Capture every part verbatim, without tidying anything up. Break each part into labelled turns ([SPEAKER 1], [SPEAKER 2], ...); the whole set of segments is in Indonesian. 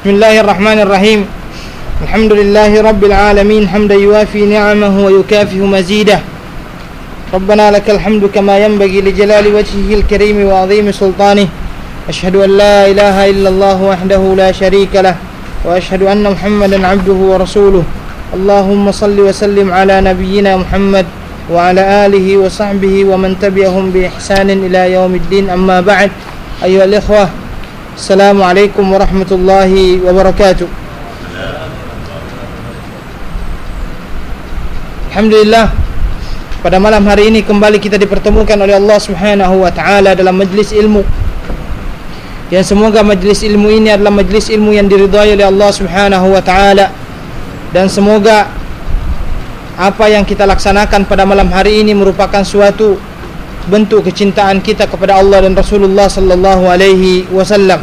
[SPEAKER 1] Bismillahirrahmanirrahim. Alhamdulillahi rabbil alamin hamdan yuwafi ni'amahu wa yukafi'u mazidah. Rabbana lakal hamdu kama yanbaghi li jalali wajhihil karim wa 'azimi sultanih. Asyhadu an la ilaha illallah wahdahu la syarika lah wa asyhadu anna Muhammadan 'abduhu wa rasuluh. Allahumma salli wa sallim ala nabiyyina Muhammad wa ala alihi wa sahbihi wa man tabi'ahum bi ihsanin ila yaumiddin. Amma ba'd. Ayyuhal ikhwah, Assalamualaikum warahmatullahi wabarakatuh. Alhamdulillah, pada malam hari ini kembali kita dipertemukan oleh Allah Subhanahu wa taala dalam majlis ilmu. Yang semoga majlis ilmu ini adalah majlis ilmu yang diridhai oleh Allah Subhanahu wa taala, dan semoga apa yang kita laksanakan pada malam hari ini merupakan suatu bentuk kecintaan kita kepada Allah dan Rasulullah sallallahu alaihi wasallam.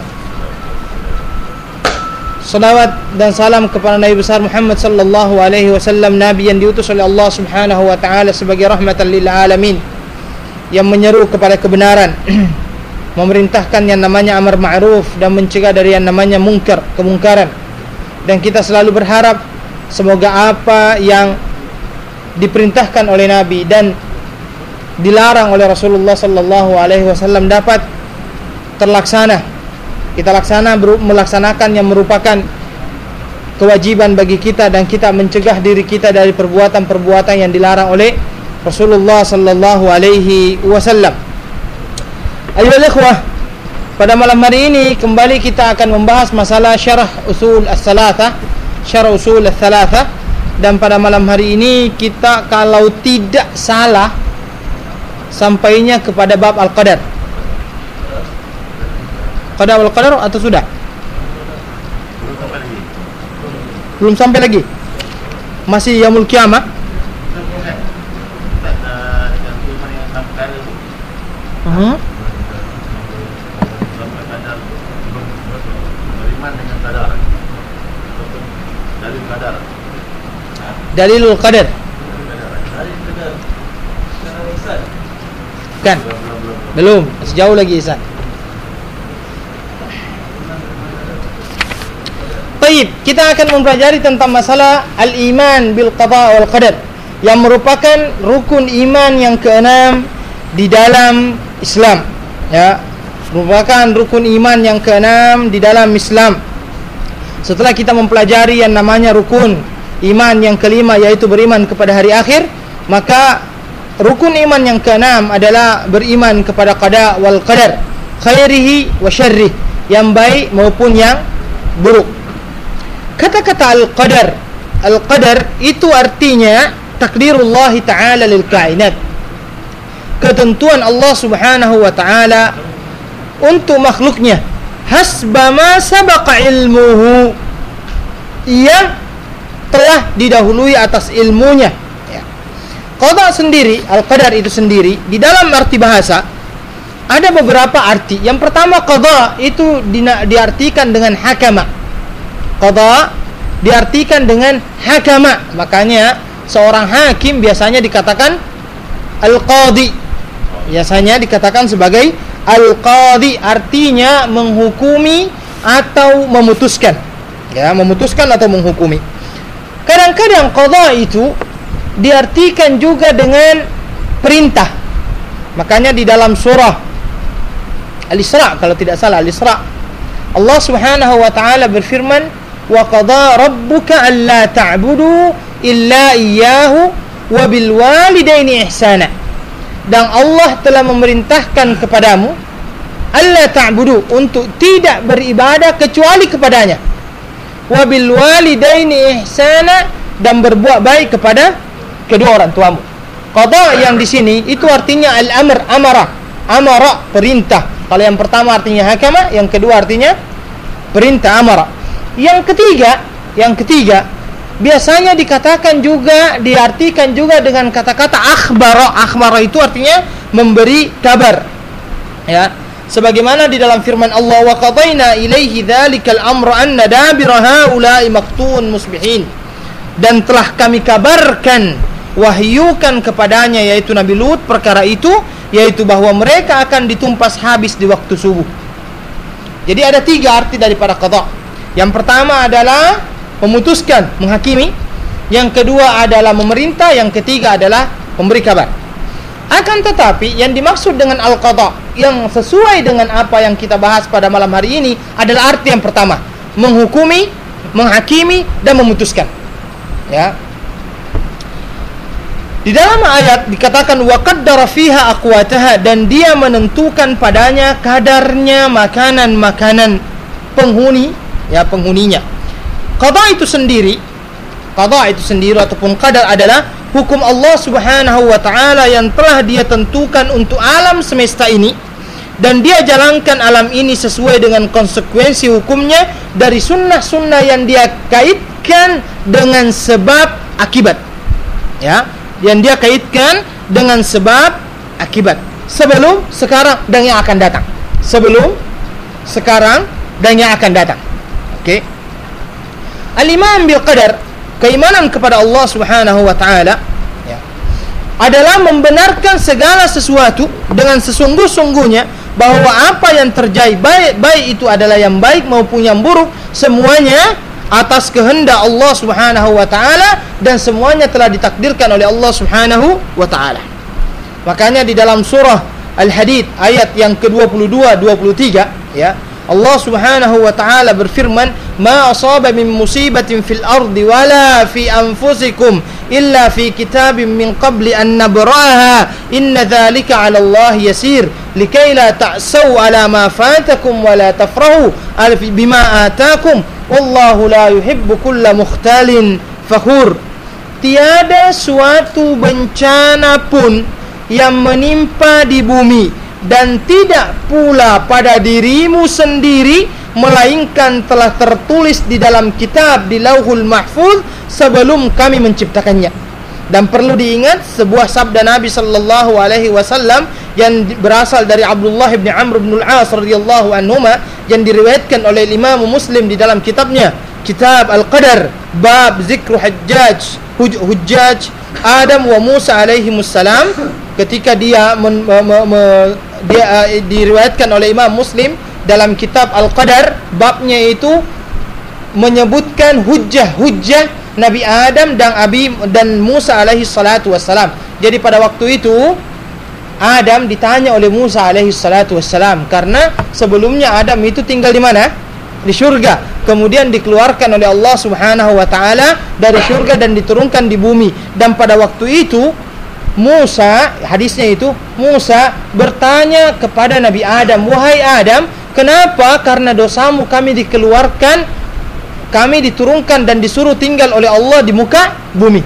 [SPEAKER 1] Salawat dan salam kepada Nabi besar Muhammad sallallahu alaihi wasallam, nabi yang diutus oleh Allah Subhanahu wa taala sebagai rahmatan lil alamin, yang menyeru kepada kebenaran, memerintahkan yang namanya amar ma'ruf dan mencegah dari yang namanya mungkar, kemungkaran. Dan kita selalu berharap semoga apa yang diperintahkan oleh Nabi dan dilarang oleh Rasulullah sallallahu alaihi wasallam dapat terlaksana. Kita laksana melaksanakan yang merupakan kewajiban bagi kita, dan kita mencegah diri kita dari perbuatan-perbuatan yang dilarang oleh Rasulullah sallallahu alaihi wasallam. Ayyuhal ikhwah, pada malam hari ini kembali kita akan membahas masalah syarah usul as-salatah, syarah usul as-salatah. Dan pada malam hari ini kita kalau tidak salah sampainya kepada bab al-qadar. Qada wal qadar atau sudah? Belum sampai lagi. Masih yaumul qiyamah. Uh-huh. Dalilul qadar. Kan? Belum, masih jauh lagi Ihsan. Baik, kita akan mempelajari tentang masalah al-iman bil qada wal qadar, yang merupakan rukun iman yang keenam di dalam Islam. Ya, merupakan rukun iman yang keenam di dalam Islam. Setelah kita mempelajari yang namanya rukun iman yang kelima, yaitu beriman kepada hari akhir, maka rukun iman yang keenam adalah beriman kepada qada wal qadar, khairihi wa syarrih, yang baik maupun yang buruk. Kata-kata al-qadar, al-qadar itu artinya takdirullah ta'ala lil kainat, ketentuan Allah Subhanahu wa ta'ala untuk makhluknya, hasba ma sabaqa ilmuhu, yang telah didahului atas ilmunya. Qada sendiri, al-qadar itu sendiri, di dalam arti bahasa ada beberapa arti. Yang pertama, qada itu diartikan dengan hakama. Qada diartikan dengan hakama. Makanya seorang hakim biasanya dikatakan al-qadi. Biasanya dikatakan sebagai al-qadi, artinya menghukumi atau memutuskan. Ya, memutuskan atau menghukumi. Kadang-kadang qada itu diartikan juga dengan perintah. Makanya di dalam surah Al-Isra, kalau tidak salah Al-Isra, Allah Subhanahu wa taala berfirman, wa qada rabbuka alla ta'budu illa iyyahu wa bil walidaini ihsana. Dan Allah telah memerintahkan kepadamu alla ta'budu, untuk tidak beribadah kecuali kepadanya, wa bil walidaini ihsana, dan berbuat baik kepada kedua orang tuamu. Qada yang di sini itu artinya al-amr, amara, amara, perintah. Kalau yang pertama artinya hakama, yang kedua artinya perintah, amara. Yang ketiga, yang ketiga biasanya dikatakan juga, diartikan juga dengan kata-kata akhbara. Akhbara itu artinya memberi kabar. Ya, sebagaimana di dalam firman Allah, wa qadaina ilaihi dzalikal amra anna dabira haula'i maqtun musbihin, dan telah kami kabarkan, wahyukan kepadanya, yaitu Nabi Lut, perkara itu, yaitu bahwa mereka akan ditumpas habis di waktu subuh. Jadi ada tiga arti daripada qada. Yang pertama adalah memutuskan, menghakimi. Yang kedua adalah memerintah. Yang ketiga adalah memberi kabar. Akan tetapi yang dimaksud dengan al-qada yang sesuai dengan apa yang kita bahas pada malam hari ini adalah arti yang pertama, menghukumi, menghakimi dan memutuskan. Ya. Di dalam ayat dikatakan wa qaddara fiha aqwataha, dan dia menentukan padanya kadarnya makanan-makanan penghuni, ya penghuninya. Qada itu sendiri, qada itu sendiri ataupun qadar adalah hukum Allah Subhanahu wa taala yang telah dia tentukan untuk alam semesta ini, dan dia jalankan alam ini sesuai dengan konsekuensi hukumnya dari sunnah-sunnah yang dia kaitkan dengan sebab akibat. Ya, yang dia kaitkan dengan sebab akibat. Sebelum, sekarang dan yang akan datang. Sebelum, sekarang dan yang akan datang. Oke. Okay. Al-iman bil qadar, keimanan kepada Allah Subhanahu wa taala, ya, adalah membenarkan segala sesuatu dengan sesungguh-sungguhnya bahwa apa yang terjadi baik baik itu adalah yang baik maupun yang buruk, semuanya atas kehendak Allah Subhanahu wa taala dan semuanya telah ditakdirkan oleh Allah Subhanahu wa taala. Makanya di dalam surah Al-Hadid ayat yang ke dua puluh dua dua puluh tiga, ya, Allah Subhanahu wa taala berfirman, "Ma asaba min musibatin fil ardi wala fi anfusikum illa fi kitabin min qabli an nabraha inna dzalika 'ala Allah yasir likai la ta'sau 'ala ma fatakum wa la tafrahu bima atakum wallahu la yuhibbu kulla mukhtalin fakhur." Tiada suatu bencana pun yang menimpa di bumi dan tidak pula pada dirimu sendiri melainkan telah tertulis di dalam kitab di Lauhul Mahfuz sebelum kami menciptakannya. Dan perlu diingat sebuah sabda Nabi sallallahu alaihi wasallam yang berasal dari Abdullah bin Amr bin Al-As radhiyallahu anhuma, yang diriwayatkan oleh Imam Muslim di dalam kitabnya Kitab Al-Qadar, bab zikru Hajjaj Hujjaj Adam wa Musa alaihi wassalam, ketika dia men, me, me, me, dia uh, diriwayatkan oleh Imam Muslim dalam kitab Al-Qadar, babnya itu menyebutkan hujjah-hujjah Nabi Adam dan Abi dan Musa alaihi salatu wassalam. Jadi pada waktu itu Adam ditanya oleh Musa alaihi salatu wassalam, karena sebelumnya Adam itu tinggal di mana? Di surga. Kemudian dikeluarkan oleh Allah Subhanahu wa taala dari surga dan diturunkan di bumi. Dan pada waktu itu Musa, hadisnya itu, Musa bertanya kepada Nabi Adam, "Wahai Adam, kenapa karena dosamu kami dikeluarkan, kami diturunkan dan disuruh tinggal oleh Allah di muka bumi?"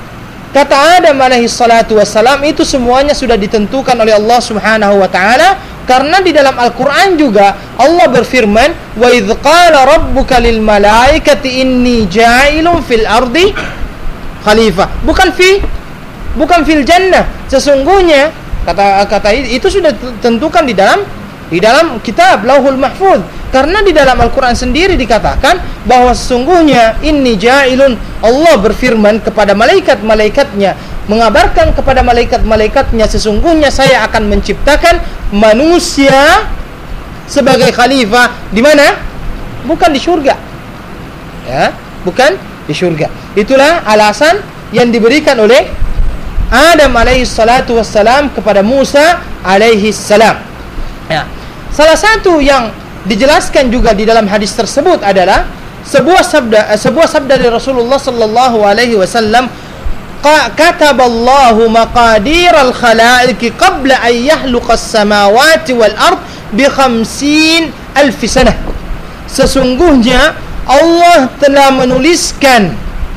[SPEAKER 1] Kata Adam alaihi salatu wassalam, itu semuanya sudah ditentukan oleh Allah Subhanahu wa taala, karena di dalam Al-Qur'an juga Allah berfirman, "Wa idz qala rabbuka lil malaikati inni ja'ilun fil ardi khalifah." Bukan fi bukan fil jannah. Sesungguhnya kata kata itu sudah ditentukan di dalam di dalam kitab Lauhul Mahfuz, karena di dalam Al-Qur'an sendiri dikatakan bahwa sesungguhnya inni ja'ilun, Allah berfirman kepada malaikat-malaikatnya, mengabarkan kepada malaikat-malaikatnya, sesungguhnya saya akan menciptakan manusia sebagai khalifah. Di mana? Bukan di surga. Ya, bukan di surga. Itulah alasan yang diberikan oleh Adam alaihi salatu wassalam kepada Musa alaihi salam. Ya. Salah satu yang dijelaskan juga di dalam hadis tersebut adalah sebuah sabda sebuah sabda dari Rasulullah sallallahu alaihi wasallam, "Kataballahu maqadiral khalaiqi qabla an yakhluqas samawati wal ard bi khamsin alf sanah." Sesungguhnya Allah telah menuliskan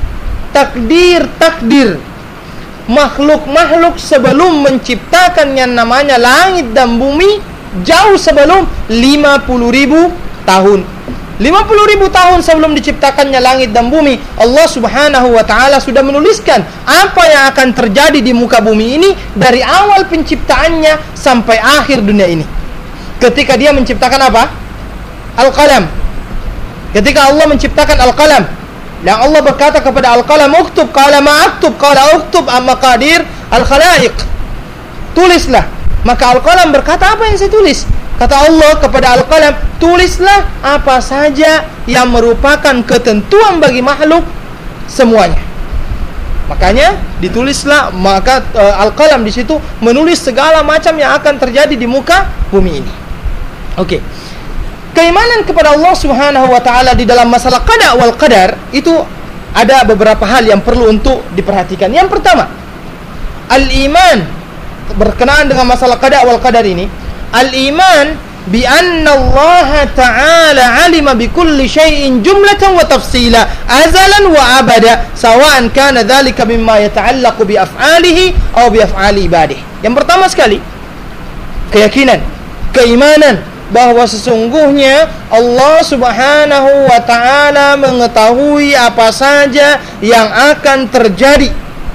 [SPEAKER 1] takdir-takdir makhluk-makhluk sebelum menciptakan yang namanya langit dan bumi, jauh sebelum lima puluh ribu tahun. lima puluh ribu tahun sebelum diciptakannya langit dan bumi, Allah Subhanahu wa taala sudah menuliskan apa yang akan terjadi di muka bumi ini dari awal penciptaannya sampai akhir dunia ini. Ketika dia menciptakan apa? Al-qalam. Ketika Allah menciptakan Al-qalam, dan Allah berkata kepada Al-qalam, "Uktub." Qala ma aktub. Qala uktub maqadir al-khalaiq. Tulislah. Maka Al-qalam berkata, "Apa yang saya tulis?" Kata Allah kepada Al-Qalam, tulislah apa saja yang merupakan ketentuan bagi makhluk semuanya. Makanya ditulislah, maka uh, Al-Qalam di situ menulis segala macam yang akan terjadi di muka bumi ini. Oke. Okay. Keimanan kepada Allah Subhanahu wa taala di dalam masalah qada wal qadar itu ada beberapa hal yang perlu untuk diperhatikan. Yang pertama, al-iman berkenaan dengan masalah qada wal qadar ini, al-iman bi anna Allah ta'ala alima bi kulli syai'in jumlatan wa tafsila azalan wa abada sawa'an kana dhalika mimma yata'allaqu bi af'alihi aw bi af'ali ibadihi. Yang pertama sekali, keyakinan, keimanan bahwa sesungguhnya Allah Subhanahu wa ta'ala mengetahui apa saja yang akan terjadi.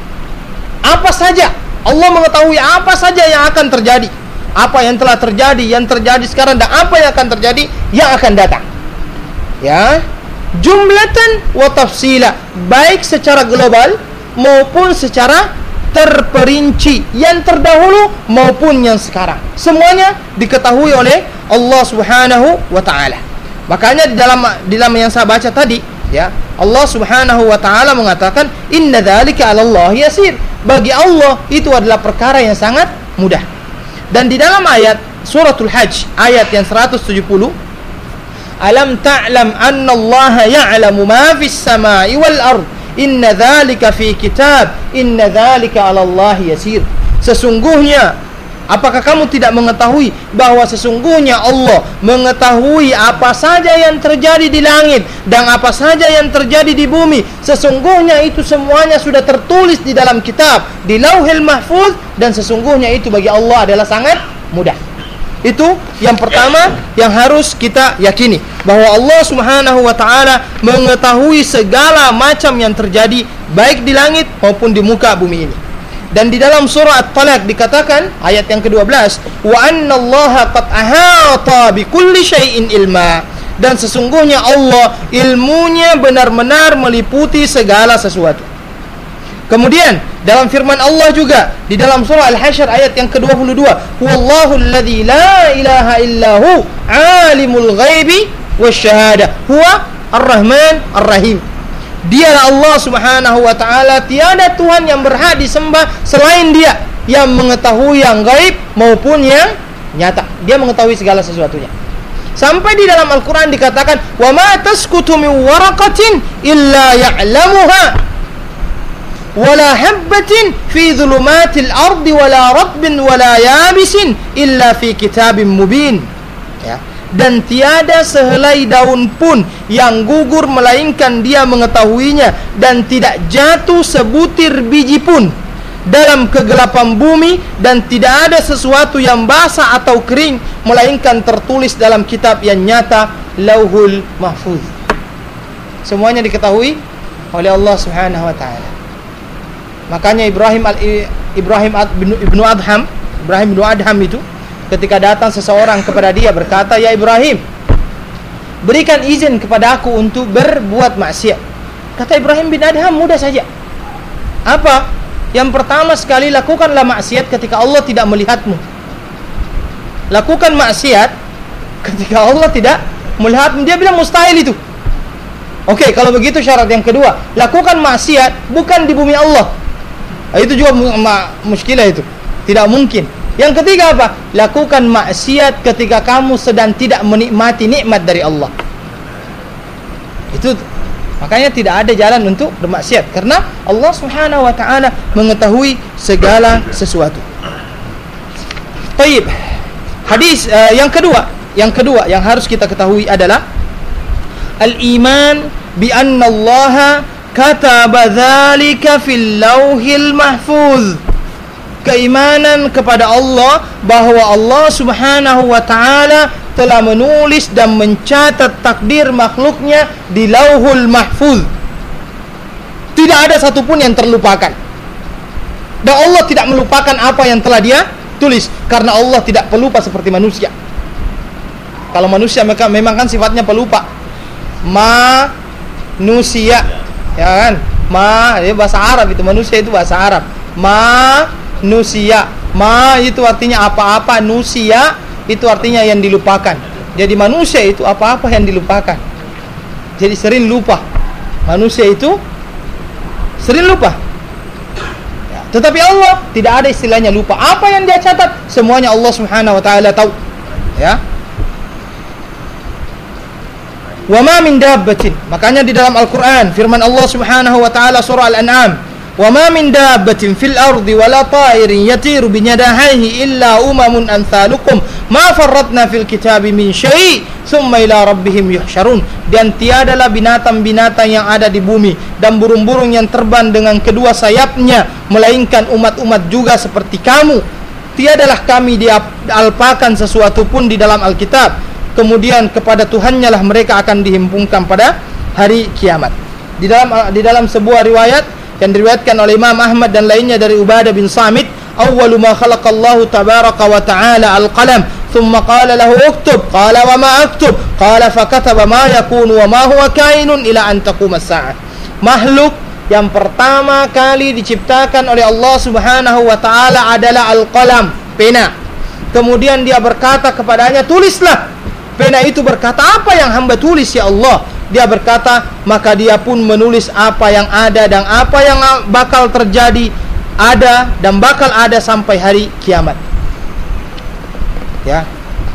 [SPEAKER 1] Apa saja Allah mengetahui apa saja yang akan terjadi. Apa yang telah terjadi, yang terjadi sekarang, dan apa yang akan terjadi, yang akan datang. Ya, jumlatan wa tafsila, baik secara global maupun secara terperinci, yang terdahulu maupun yang sekarang. Semuanya diketahui oleh Allah Subhanahu wa taala. Makanya di dalam di dalam yang saya baca tadi, ya, Allah Subhanahu wa taala mengatakan, "Inna dzalika 'ala Allah yasir." Bagi Allah itu adalah perkara yang sangat mudah. Dan di dalam ayat suratul Hajj ayat yang seratus tujuh puluh, "Alam ta'lam anna Allah ya'lamu ma fis samai wal ard, inna dzalika fi kitab, inna dzalika 'ala Allah yasir." Sesungguhnya, apakah kamu tidak mengetahui bahwa sesungguhnya Allah mengetahui apa saja yang terjadi di langit dan apa saja yang terjadi di bumi. Sesungguhnya itu semuanya sudah tertulis di dalam kitab, di Lauhil Mahfuz, dan sesungguhnya itu bagi Allah adalah sangat mudah. Itu yang pertama yang harus kita yakini, bahwa Allah Subhanahu wa taala mengetahui segala macam yang terjadi baik di langit maupun di muka bumi ini. Dan di dalam surah At-Talaq dikatakan ayat yang kedua belas, wa annallaha qad ahata bi kulli syai'in ilma, dan sesungguhnya Allah ilmunya benar-benar meliputi segala sesuatu. Kemudian dalam firman Allah juga di dalam surah Al-Hasyr ayat yang kedua puluh dua, wallahu alladzi la ilaha illahu alimul ghaibi wasyahadah huwa ar-rahman ar-rahim. Dialah Allah Subhanahu wa taala, tiada Tuhan yang berhak disembah selain Dia, yang mengetahui yang gaib maupun yang nyata. Dia mengetahui segala sesuatunya. Sampai di dalam Al-Qur'an dikatakan, wa ma tasqutu min waraqatin illa ya'lamuha wala habbatin fi dhulumatil ardi wala ratbin wala yabisin illa fi kitabim mubin. Ya. Dan tiada sehelai daun pun yang gugur melainkan Dia mengetahuinya, dan tidak jatuh sebutir biji pun dalam kegelapan bumi, dan tidak ada sesuatu yang basah atau kering melainkan tertulis dalam kitab yang nyata, Lauhul Mahfuz. Semuanya diketahui oleh Allah Subhanahu wa taala. Makanya Ibrahim al Ibrahim ibnu Adham, Ibrahim ibnu Adham itu ketika datang seseorang kepada dia berkata, "Ya Ibrahim, berikan izin kepada aku untuk berbuat maksiat." Kata Ibrahim bin Adham, mudah saja. Apa? Yang pertama sekali, lakukanlah maksiat ketika Allah tidak melihatmu. Lakukan maksiat ketika Allah tidak melihatmu. Dia bilang mustahil itu. Oke, kalau begitu syarat yang kedua, lakukan maksiat bukan di bumi Allah. Itu juga muskilah itu. Tidak mungkin. Yang ketiga apa? Lakukan maksiat ketika kamu sedang tidak menikmati nikmat dari Allah. Itu makanya tidak ada jalan untuk bermaksiat, karena Allah Subhanahu wa taala mengetahui segala sesuatu. Baik. Hadis uh, yang kedua, yang kedua yang harus kita ketahui adalah al-iman bi anna Allah kataba dzalika fil lauhil mahfuz. Keimanan kepada Allah bahwa Allah Subhanahu wa taala telah menulis dan mencatat takdir makhluknya di Lauhul Mahfuz. Tidak ada satupun yang terlupakan. Dan Allah tidak melupakan apa yang telah Dia tulis, karena Allah tidak pelupa seperti manusia. Kalau manusia mereka memang kan sifatnya pelupa. Manusia, ya kan? Ma, ya bahasa Arab itu, manusia itu bahasa Arab. Ma nusia, ma itu artinya apa-apa, nusia itu artinya yang dilupakan. Jadi manusia itu apa-apa yang dilupakan. Jadi sering lupa. Manusia itu sering lupa. Ya. Tetapi Allah tidak ada istilahnya lupa. Apa yang dia catat, semuanya Allah Subhanahu wa taala tahu. Ya. Wa ma min dabbatin. Makanya di dalam Al-Qur'an firman Allah Subhanahu wa taala surah Al-An'am, "Wa ma min dabbatin fil ardi wala ta'irin yatiru bi janahihi illa umamun amsalukum ma farratna fil kitabi min syai' tsumma ila rabbihim yuhsyarun." Dan tiadalah binatang-binatang yang ada di bumi dan burung-burung yang terbang dengan kedua sayapnya melainkan umat-umat juga seperti kamu. Tiadalah kami dialpakan sesuatu pun di dalam Alkitab. Kemudian kepada Tuhannya lah mereka akan dihimpunkan pada hari kiamat. Di dalam di dalam sebuah riwayat yang diriwayatkan oleh Imam Ahmad dan lainnya dari Ubadah bin Samit, awwalu ma khalaqallahu tabaraka wa ta'ala al-qalam, thumma qala lahu uktub, qala wa ma aktub, qala fakataba ma yakunu wa ma huwa kainun ila an taquma as-sa'ah. Makhluk yang pertama kali diciptakan oleh Allah Subhanahu wa taala adalah al-qalam, pena. Kemudian dia berkata kepadanya, tulislah. Pena itu berkata, apa yang hamba tulis ya Allah? Dia berkata, maka dia pun menulis apa yang ada dan apa yang bakal terjadi, ada dan bakal ada sampai hari kiamat. Ya.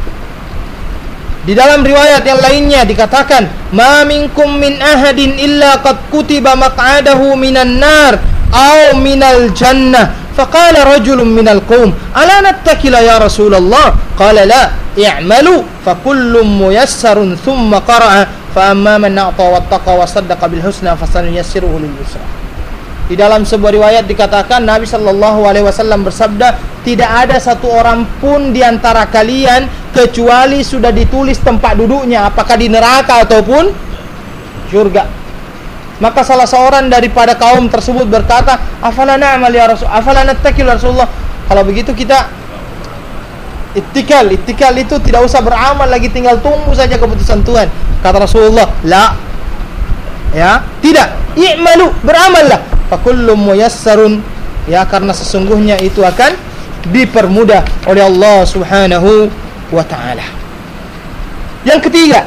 [SPEAKER 1] Di dalam riwayat yang lainnya dikatakan, ma minkum min ahadin illa qad kutiba maq'adahu minan nar aw minal jannah. فقال رجل من القوم ألا نتكل يا رسول الله قال لا اعملوا فكل ميسر ثم قرأ فأما من أعطى واتقى وصدق بالحسنى فسنيسره لليسرى. Di dalam sebuah riwayat dikatakan Nabi Shallallahu Alaihi Wasallam bersabda, tidak ada satu orang pun di antara kalian kecuali sudah ditulis tempat duduknya, apakah di neraka ataupun surga. Maka salah seorang daripada kaum tersebut berkata, afala na'mal ya Rasul, afala nattakil ya Rasulullah. Kalau begitu kita ittikal, ittikal itu tidak usah beramal lagi, tinggal tunggu saja keputusan Tuhan. Kata Rasulullah, la. Ya, tidak. I'malu, beramallah. Fa kullu muyassarun, ya, karena sesungguhnya itu akan dipermudah oleh Allah Subhanahu wa taala. Yang ketiga,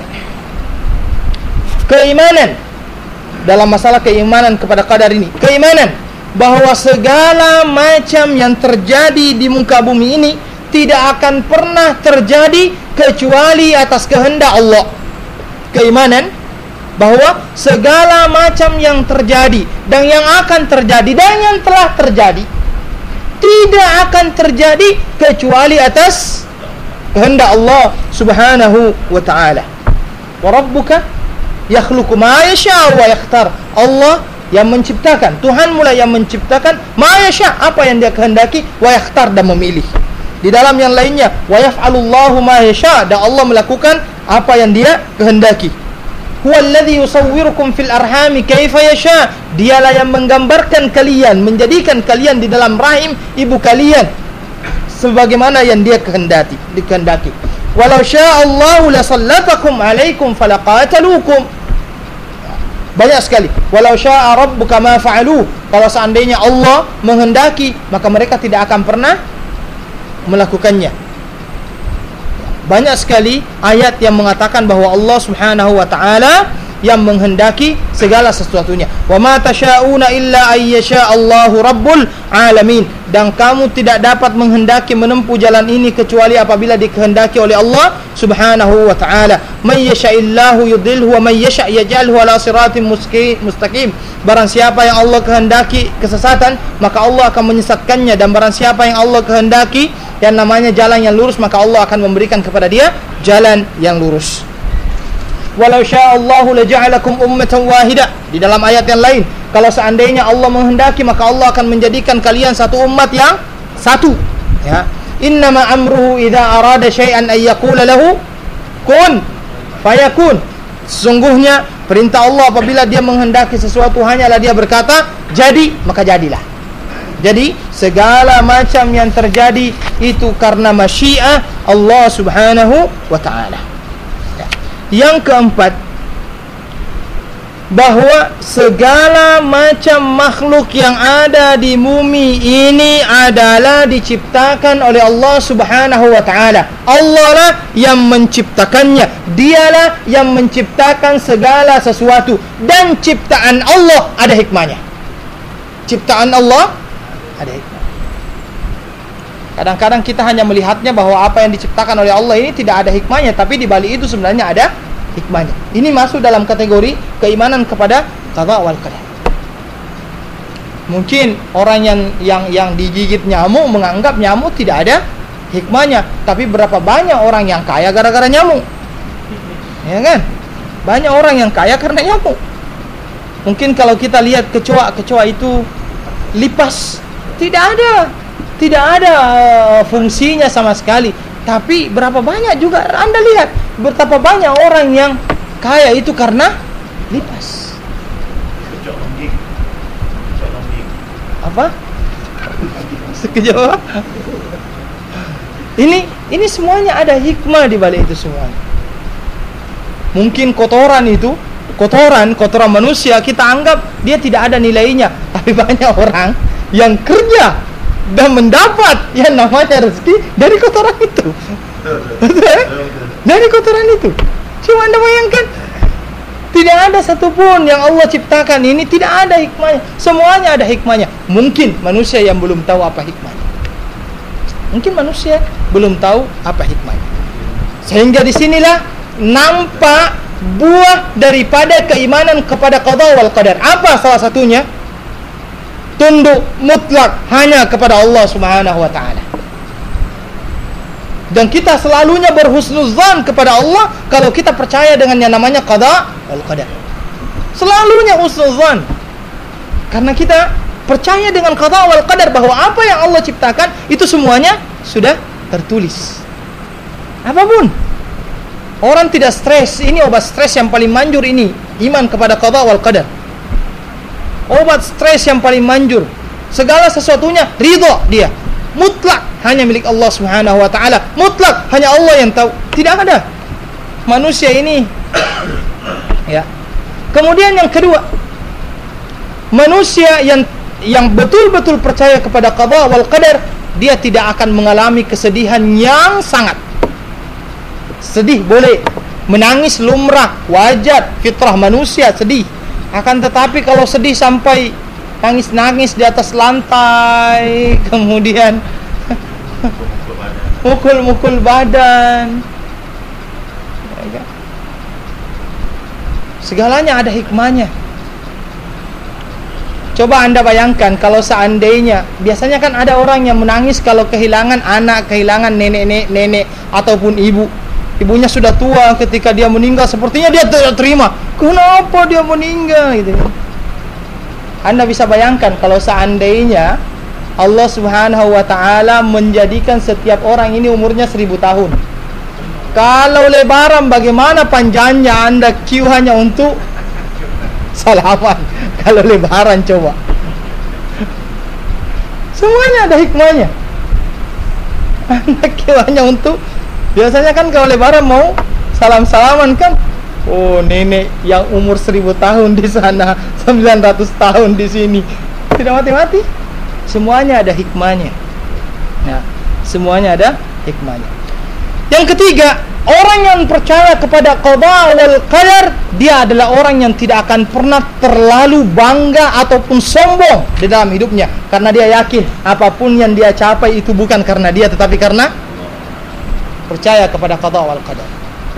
[SPEAKER 1] keimanan. Dalam masalah keimanan kepada qadar ini, keimanan bahwa segala macam yang terjadi di muka bumi ini tidak akan pernah terjadi kecuali atas kehendak Allah. Keimanan bahwa segala macam yang terjadi dan yang akan terjadi dan yang telah terjadi tidak akan terjadi kecuali atas kehendak Allah Subhanahu wa taala. Wa rabbuka yakhluqu ma yasha wa yakhtar. Allah yang menciptakan, Tuhan mula yang menciptakan ma yasha, apa yang dia kehendaki, wa yakhtar, dan memilih. Di dalam yang lainnya, wa yaf'alullahu ma yasha, dan Allah melakukan apa yang dia kehendaki. Huwallazi yusawwirukum fil arhami kaifa yasha, dialah yang menggambarkan kalian, menjadikan kalian di dalam rahim ibu kalian sebagaimana yang dia kehendaki, dikehendaki. Walau sya'allahu lasallatakum alaikum falaqatalukum. Banyak sekali. Walau sya'a rabbuka ma fa'alu. Kalau seandainya Allah menghendaki, maka mereka tidak akan pernah melakukannya. Banyak sekali ayat yang mengatakan bahwa Allah Subhanahu wa taala yang menghendaki segala sesuatunya. Wa ma tasyauna illa ayyasha Allahu rabbul alamin. Dan kamu tidak dapat menghendaki menempuh jalan ini kecuali apabila dikehendaki oleh Allah Subhanahu wa taala. May yasha'illahu yudhilhu wa may yasha' yaj'alhu ala siratin mustaqim. Barang siapa yang Allah kehendaki kesesatan, maka Allah akan menyesatkannya, dan barang siapa yang Allah kehendaki yang namanya jalan yang lurus, maka Allah akan memberikan kepada dia jalan yang lurus. Walau sya'allahu laja'alakum ummatan wahidah. Di dalam ayat yang lain, kalau seandainya Allah menghendaki, maka Allah akan menjadikan kalian satu umat yang satu. Ya. Innama amruhu idza arada syai'an ay yaqula lahu kun fayakun. Sesungguhnya perintah Allah apabila dia menghendaki sesuatu hanyalah dia berkata jadi, maka jadilah. Jadi segala macam yang terjadi itu karena masyiah Allah Subhanahu wa taala. Yang keempat, bahwa segala macam makhluk yang ada di bumi ini adalah diciptakan oleh Allah Subhanahu wa taala. Allah lah yang menciptakannya. Dialah yang menciptakan segala sesuatu, dan ciptaan Allah ada hikmahnya. Ciptaan Allah ada hikmah. Kadang-kadang kita hanya melihatnya bahwa apa yang diciptakan oleh Allah ini tidak ada hikmahnya, tapi di balik itu sebenarnya ada hikmahnya. Ini masuk dalam kategori keimanan kepada qada wal qadar. Mungkin orang yang yang yang digigit nyamuk menganggap nyamuk tidak ada hikmahnya, tapi berapa banyak orang yang kaya gara-gara nyamuk? Ya kan? Banyak orang yang kaya karena nyamuk. Mungkin kalau kita lihat kecoa-kecoa itu lipas, tidak ada tidak ada fungsinya sama sekali. Tapi berapa banyak juga Anda lihat betapa banyak orang yang kaya itu karena lipas. Apa? Sekejap. Ini ini semuanya ada hikmah di balik itu semua. Mungkin kotoran itu, kotoran kotoran manusia kita anggap dia tidak ada nilainya, tapi banyak orang yang kerja dan mendapat yang namanya rezeki dari kotoran itu. Dari kotoran itu. Coba Anda bayangkan, tidak ada satupun yang Allah ciptakan ini tidak ada hikmahnya. Semuanya ada hikmahnya. Mungkin manusia yang belum tahu apa hikmahnya. Mungkin manusia belum tahu apa hikmahnya. Sehingga disinilah nampak buah daripada keimanan kepada qada wal qadar. Apa salah satunya? Tunduk mutlak hanya kepada Allah Subhanahu wa taala. Dan kita selalunya berhusnuzan kepada Allah kalau kita percaya dengan yang namanya qada wal qadar. Selalunya husnuzan. Karena kita percaya dengan qada wal qadar bahwa apa yang Allah ciptakan itu semuanya sudah tertulis. Apapun. Orang tidak stres, ini obat stres yang paling manjur ini, iman kepada qada wal qadar. Obat stres yang paling manjur. Segala sesuatunya ridha dia. Mutlak hanya milik Allah Subhanahu wa taala. Mutlak hanya Allah yang tahu. Tidak ada manusia ini. Ya. Kemudian yang kedua, manusia yang yang betul-betul percaya kepada qada wal qadar, dia tidak akan mengalami kesedihan yang sangat. Sedih boleh, menangis lumrah, wajar, fitrah manusia sedih. Akan tetapi kalau sedih sampai nangis-nangis di atas lantai, kemudian mukul-mukul badan, segalanya ada hikmahnya. Coba Anda bayangkan kalau seandainya, biasanya kan ada orang yang menangis kalau kehilangan anak, kehilangan nenek-nenek ataupun ibu. Ibunya sudah tua ketika dia meninggal, sepertinya dia tidak terima. Kenapa dia meninggal gitu. Anda bisa bayangkan kalau seandainya Allah Subhanahu wa taala menjadikan setiap orang ini umurnya seribu tahun. Kalau lebaran bagaimana panjangnya Anda queue hanya untuk salaman. Kalau lebaran coba. Semuanya ada hikmahnya. Anda queue hanya untuk, biasanya kan kalau lebaran mau salam-salaman kan, oh nenek yang umur seribu tahun di sana, sembilan ratus tahun di sini. Tidak mati-mati. Semuanya ada hikmahnya. Nah, semuanya ada hikmahnya. Yang ketiga, orang yang percaya kepada qada wal qadar, dia adalah orang yang tidak akan pernah terlalu bangga ataupun sombong di dalam hidupnya, karena dia yakin apapun yang dia capai itu bukan karena dia, tetapi karena percaya kepada qada wal qadar.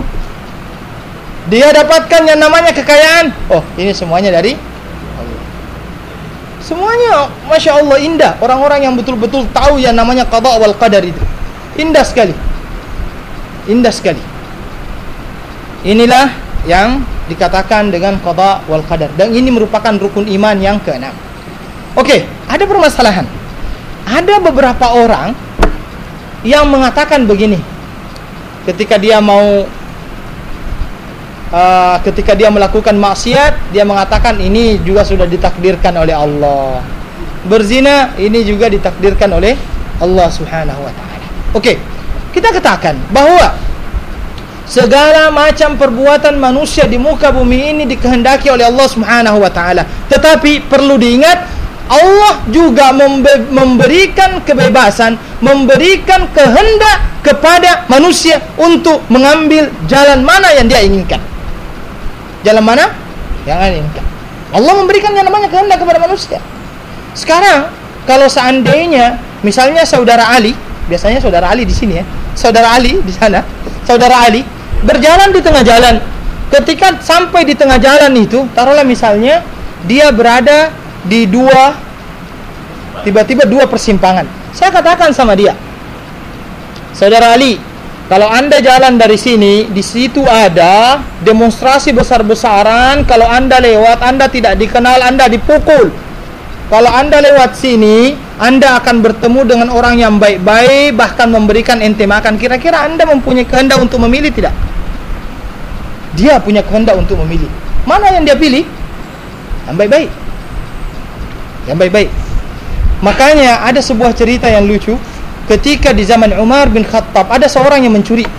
[SPEAKER 1] Dia dapatkan yang namanya kekayaan, oh ini semuanya dari Allah. Semuanya Masya Allah indah. Orang-orang yang betul-betul tahu yang namanya qada wal qadar itu indah sekali. Indah sekali. Inilah yang dikatakan dengan qada wal qadar, dan ini merupakan rukun iman yang keenam. Oke, ada permasalahan. Ada beberapa orang yang mengatakan begini, ketika dia mau Uh, ketika dia melakukan maksiat, dia mengatakan ini juga sudah ditakdirkan oleh Allah. Berzina ini juga ditakdirkan oleh Allah Subhanahu wa taala. Oke, kita katakan bahwa Segala macam perbuatan manusia di muka bumi ini dikehendaki oleh Allah Subhanahu wa taala. Tetapi perlu diingat, Allah juga membe- memberikan kebebasan, memberikan kehendak kepada manusia untuk mengambil jalan mana yang dia inginkan. Jalan mana yang dia inginkan. Allah memberikan yang namanya kehendak kepada manusia. Sekarang kalau seandainya misalnya saudara Ali, biasanya saudara Ali di sini ya, saudara Ali di sana, saudara Ali berjalan di tengah jalan. Ketika sampai di tengah jalan itu, taruhlah misalnya dia berada di dua, tiba-tiba dua persimpangan. Saya katakan sama dia, saudara Ali, kalau anda jalan dari sini, di situ ada demonstrasi besar-besaran. Kalau anda lewat, anda tidak dikenal, anda dipukul. Kalau anda lewat sini, anda akan bertemu dengan orang yang baik-baik, bahkan memberikan ente makan. Kira-kira anda mempunyai kehendak untuk memilih tidak? Dia punya kehendak untuk memilih. Mana yang dia pilih? Yang baik-baik. Yang baik-baik. Makanya ada sebuah cerita yang lucu. Ketika di zaman Umar bin Khattab, ada seorang yang mencuri.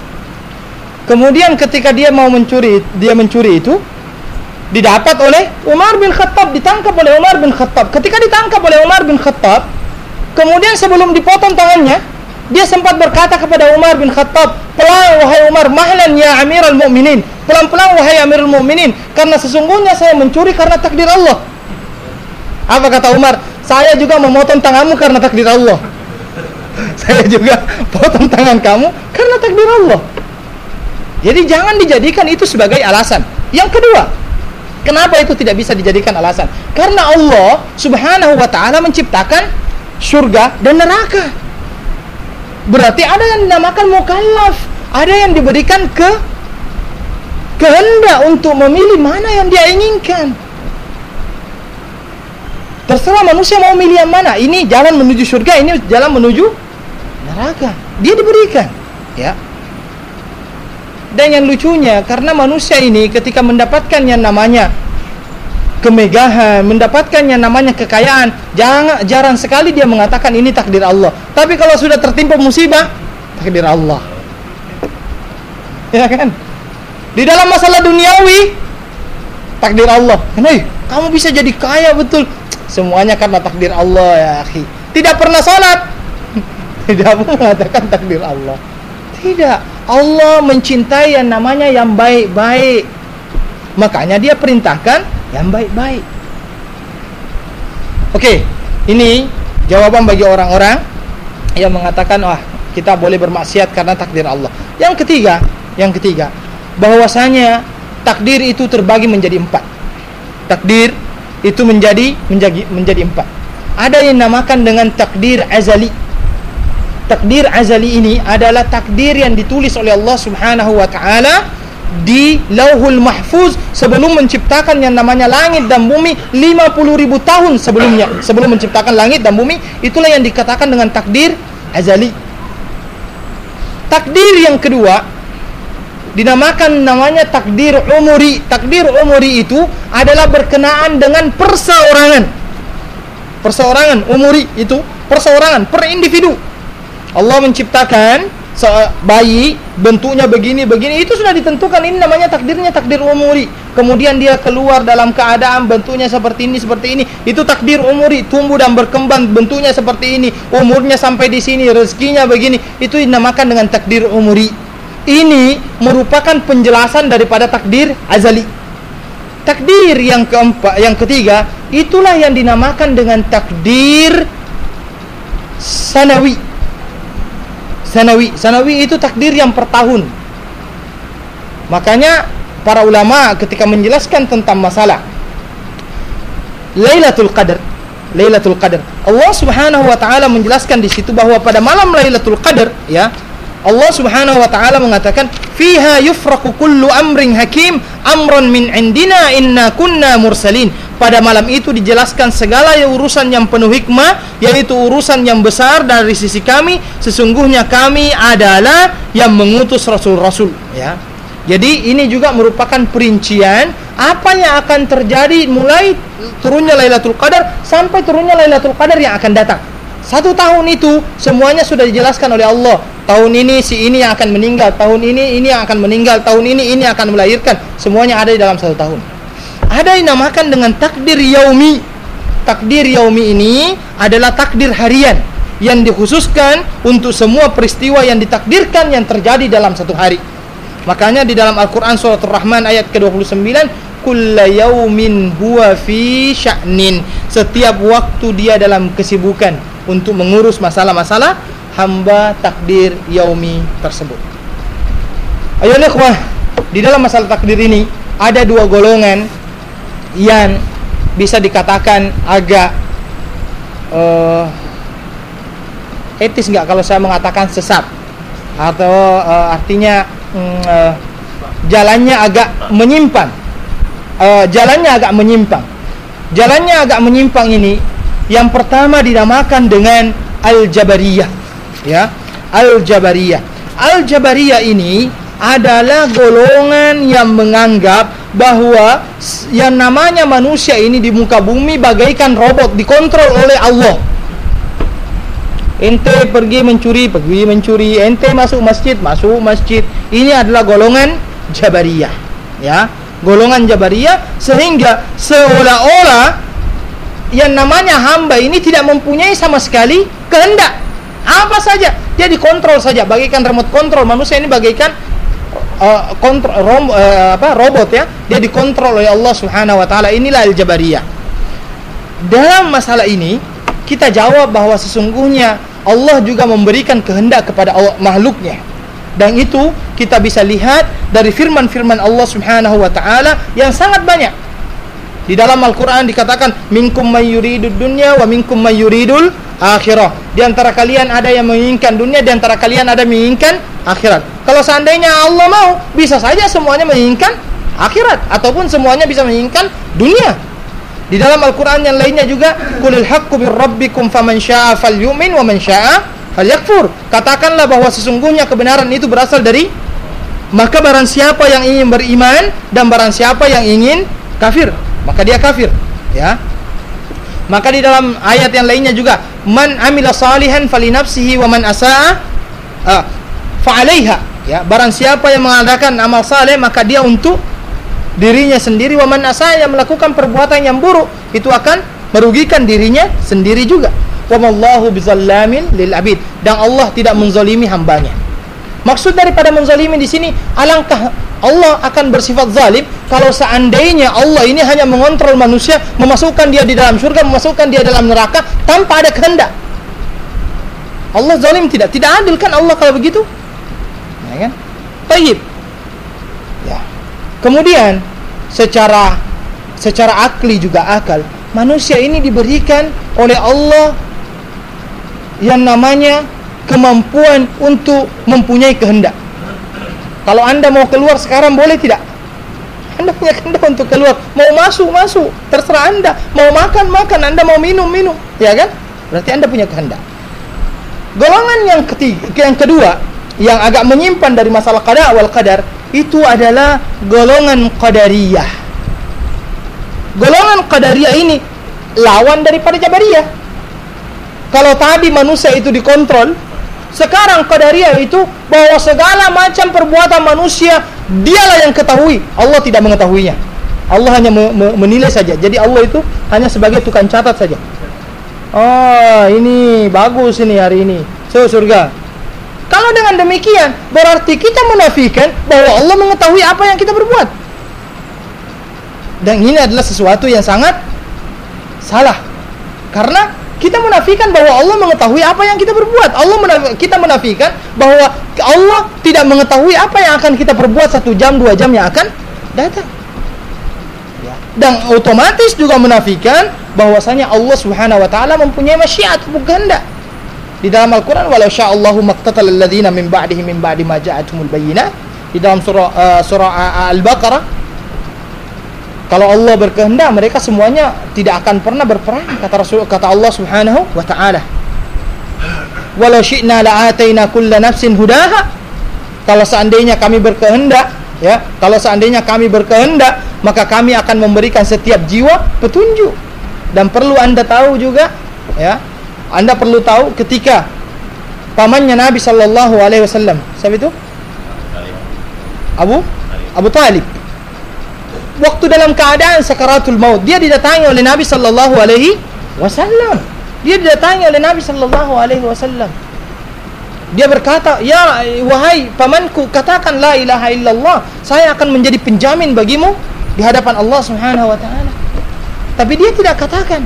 [SPEAKER 1] Kemudian ketika dia mau mencuri, dia mencuri itu didapat oleh Umar bin Khattab, ditangkap oleh Umar bin Khattab. Ketika ditangkap oleh Umar bin Khattab, kemudian sebelum dipotong tangannya, dia sempat berkata kepada Umar bin Khattab, "Pelan wahai Umar, mahlan ya Amirul Mukminin." Pelan-pelan wahai Amirul Mukminin, karena sesungguhnya saya mencuri karena takdir Allah. Apa kata Umar? Saya juga memotong tanganmu karena takdir Allah. Saya juga potong tangan kamu karena takdir Allah. Jadi jangan dijadikan itu sebagai alasan. Yang kedua, kenapa itu tidak bisa dijadikan alasan? Karena Allah Subhanahu wa ta'ala menciptakan surga dan neraka. Berarti ada yang dinamakan mukallaf, ada yang diberikan ke kehendak untuk memilih mana yang dia inginkan. Terserah manusia mau milih yang mana. Ini jalan menuju surga, ini jalan menuju neraka. Dia diberikan, ya. Dan yang lucunya, karena manusia ini ketika mendapatkan yang namanya kemegahan, mendapatkan yang namanya kekayaan, jangan, jarang sekali dia mengatakan ini takdir Allah. Tapi kalau sudah tertimpa musibah, takdir Allah. Ya kan? Di dalam masalah duniawi, takdir Allah. Hei, kamu bisa jadi kaya betul. Semuanya karena takdir Allah ya akhi. Tidak pernah salat, tidak pun mengatakan takdir Allah. Tidak. Allah mencintai yang namanya yang baik-baik. Makanya dia perintahkan yang baik-baik. Oke, ini jawaban bagi orang-orang yang mengatakan, wah, kita boleh bermaksiat karena takdir Allah. Yang ketiga, yang ketiga, bahwasanya takdir itu terbagi menjadi empat. Takdir itu menjadi menjadi menjadi empat. Ada yang dinamakan dengan takdir azali. Takdir azali ini adalah takdir yang ditulis oleh Allah Subhanahu wa taala di Lauhul Mahfuz sebelum menciptakan yang namanya langit dan bumi lima puluh ribu tahun sebelumnya. Sebelum menciptakan langit dan bumi, itulah yang dikatakan dengan takdir azali. Takdir yang kedua dinamakan namanya takdir umuri. Takdir umuri itu adalah berkenaan dengan perseorangan. Perseorangan, umuri itu perseorangan, per individu. Allah menciptakan bayi bentuknya begini begini, itu sudah ditentukan, ini namanya takdirnya takdir umuri. Kemudian dia keluar dalam keadaan bentuknya seperti ini seperti ini, itu takdir umuri. Tumbuh dan berkembang bentuknya seperti ini, umurnya sampai di sini, rezekinya begini, itu dinamakan dengan takdir umuri. Ini merupakan penjelasan daripada takdir azali. Takdir yang keempat, yang ketiga, itulah yang dinamakan dengan takdir sanawi. Sanawi, sanawi itu takdir yang per tahun. Makanya para ulama ketika menjelaskan tentang masalah Lailatul Qadar, Lailatul Qadar, Allah Subhanahu wa taala menjelaskan di situ bahwa pada malam Lailatul Qadar, ya, Allah Subhanahu wa taala mengatakan, "Fiha yufraqu kullu amrin hakim amran min indina inna kunna mursalin." Pada malam itu dijelaskan segala urusan yang penuh hikmah, yaitu urusan yang besar dari sisi kami. Sesungguhnya kami adalah yang mengutus rasul-rasul, ya. Jadi ini juga merupakan perincian apa yang akan terjadi mulai turunnya Lailatul Qadar sampai turunnya Lailatul Qadar yang akan datang. Satu tahun itu semuanya sudah dijelaskan oleh Allah. tahun ini si ini yang akan meninggal, tahun ini ini yang akan meninggal, tahun ini ini akan melahirkan, semuanya ada di dalam satu tahun. Ada yang dinamakan dengan takdir yaumi. Takdir yaumi ini adalah takdir harian yang dikhususkan untuk semua peristiwa yang ditakdirkan yang terjadi dalam satu hari. Makanya di dalam Al-Quran surat Ar-Rahman ayat ke dua puluh sembilan, kulla yaumin huwa fi sya'nin, setiap waktu dia dalam kesibukan untuk mengurus masalah-masalah hamba takdir yaumi tersebut. Ayo ikhwah, di dalam masalah takdir ini ada dua golongan yang bisa dikatakan agak uh, etis nggak kalau saya mengatakan sesat, atau uh, artinya uh, jalannya agak menyimpang. Uh, jalannya agak menyimpang. Jalannya agak menyimpang ini, yang pertama dinamakan dengan Al-Jabariyah, ya, Al-Jabariyah. Al-Jabariyah ini adalah golongan yang menganggap bahwa yang namanya manusia ini di muka bumi bagaikan robot dikontrol oleh Allah. Ente pergi mencuri, pergi mencuri. Ente masuk masjid, masuk masjid. Ini adalah golongan Jabariyah, ya, golongan Jabariyah, sehingga seolah-olah yang namanya hamba ini tidak mempunyai sama sekali kehendak. Apa saja dia dikontrol saja, bagaikan remote control. Manusia ini bagaikan uh, kontrol rom, uh, apa robot, ya, dia dikontrol oleh Allah Subhanahu wa taala. Inilah Al-Jabariyah. Dalam masalah ini kita jawab bahwa sesungguhnya Allah juga memberikan kehendak kepada Allah, makhluknya. Dan itu kita bisa lihat dari firman-firman Allah Subhanahu wa taala yang sangat banyak. Di dalam Al-Qur'an dikatakan minkum may yuridud dunya wa minkum may yuridul akhirah. Di antara kalian ada yang menginginkan dunia, di antara kalian ada yang menginginkan akhirat. Kalau seandainya Allah mau, bisa saja semuanya menginginkan akhirat, ataupun semuanya bisa menginginkan dunia. Di dalam Al-Quran yang lainnya juga, qulil haqqu bir rabbikum faman syaa'a falyu'min wa man syaa'a falyakfur. Katakanlah bahwa sesungguhnya kebenaran itu berasal dari, maka barang siapa yang ingin beriman dan barang siapa yang ingin kafir, maka dia kafir, ya. Maka di dalam ayat yang lainnya juga, man amila salihan falinafsihi wa man asaa uh, fa'alaiha, ya. Barang siapa yang mengadakan amal saleh, maka dia untuk dirinya sendiri. Wa man asaa, yang melakukan perbuatan yang buruk, itu akan merugikan dirinya sendiri juga. Wa mallahu bizallamin lil abid, dan Allah tidak menzalimi hambanya. Maksud daripada menzalimi di sini, alangkah Allah akan bersifat zalim kalau seandainya Allah ini hanya mengontrol manusia, memasukkan dia di dalam surga, memasukkan dia dalam neraka tanpa ada kehendak. Allah zalim tidak? Tidak adil kan Allah kalau begitu? Ya kan? Baik. Ya. Kemudian secara secara akli juga akal, manusia ini diberikan oleh Allah yang namanya kemampuan untuk mempunyai kehendak. Kalau Anda mau keluar sekarang, boleh tidak? Anda punya kehendak untuk keluar. Mau masuk, masuk. Terserah Anda. Mau makan, makan. Anda mau minum, minum. Ya kan? Berarti Anda punya kehendak. Golongan yang ketiga, yang kedua, yang agak menyimpan dari masalah qada wal qadar, itu adalah golongan qadariyah. Golongan qadariyah ini lawan daripada jabariyah. Kalau tadi manusia itu dikontrol, sekarang qadariyah itu bahwa segala macam perbuatan manusia dialah yang ketahui, Allah tidak mengetahuinya. Allah hanya me- me- menilai saja. Jadi Allah itu hanya sebagai tukang catat saja. Oh, ini bagus ini hari ini, so surga. Kalau dengan demikian, berarti kita menafikan bahwa Allah mengetahui apa yang kita berbuat. Dan ini adalah sesuatu yang sangat salah. Karena kita menafikan bahwa Allah mengetahui apa yang kita berbuat. Allah menaf- kita menafikan bahwa Allah tidak mengetahui apa yang akan kita perbuat satu jam, dua jam yang akan datang. Ya. Dan otomatis juga menafikan bahwasanya Allah Subhanahu wa taala mempunyai masyiat, kehendak. Di dalam Al-Quran, walau sya'allahu maqtatal ladzina min ba'dihi min ba'di ma ja'atumul bayyinah. Di dalam surah uh, surah Al-Baqarah, kalau Allah berkehendak, mereka semuanya tidak akan pernah berperang, kata Rasul, kata Allah Subhanahu wa taala. Walau syi'na la'ataina kulla nafsin hudaha. Kalau seandainya kami berkehendak, ya, kalau seandainya kami berkehendak, maka kami akan memberikan setiap jiwa petunjuk. Dan perlu Anda tahu juga, ya, Anda perlu tahu ketika pamannya Nabi sallallahu alaihi wasallam. Siapa itu? Abu Abu Talib. Waktu dalam keadaan sakaratul maut, dia didatangi oleh Nabi sallallahu alaihi wasallam. Dia didatangi oleh Nabi sallallahu alaihi wasallam. Dia berkata, "Ya wahai pamanku, katakan la ilaha illallah, saya akan menjadi penjamin bagimu di hadapan Allah Subhanahu wa taala." Tapi dia tidak katakan.